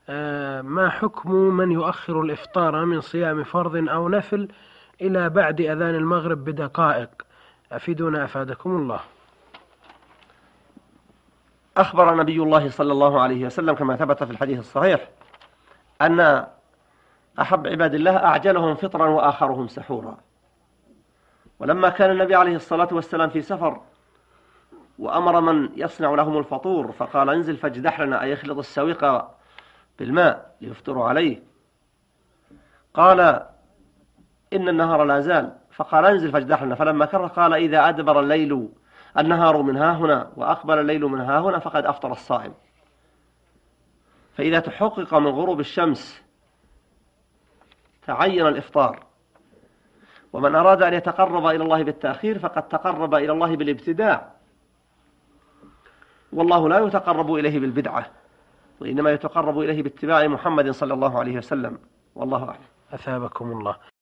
ما حكم من يؤخر الإفطار من صيام فرض أو نفل إلى بعد أذان المغرب بدقائق؟ أفيدونا أفادكم الله. أخبر نبي الله صلى الله عليه وسلم كما ثبت في الحديث الصحيح أن أحب عباد الله أعجلهم فطرا وآخرهم سحورا. ولما كان النبي عليه الصلاة والسلام في سفر وأمر من يصنع لهم الفطور فقال انزل فاجدح لنا، أي يخلط السويق بالماء ليفطروا عليه، قال إن النهار لا زال، فقال انزل فاجدح لنا، فلما كره قال إذا أدبر الليل النهار من ها هنا وأقبل الليل من ها هنا فقد أفطر الصائم. فإذا تحقق من غروب الشمس تعين الإفطار، ومن أراد أن يتقرب إلى الله بالتأخير فقد تقرب إلى الله بالابتداع، والله لا يتقرب إليه بالبدعة، وإنما يتقرب إليه باتباع محمد صلى الله عليه وسلم، والله أعلم. أثابكم الله.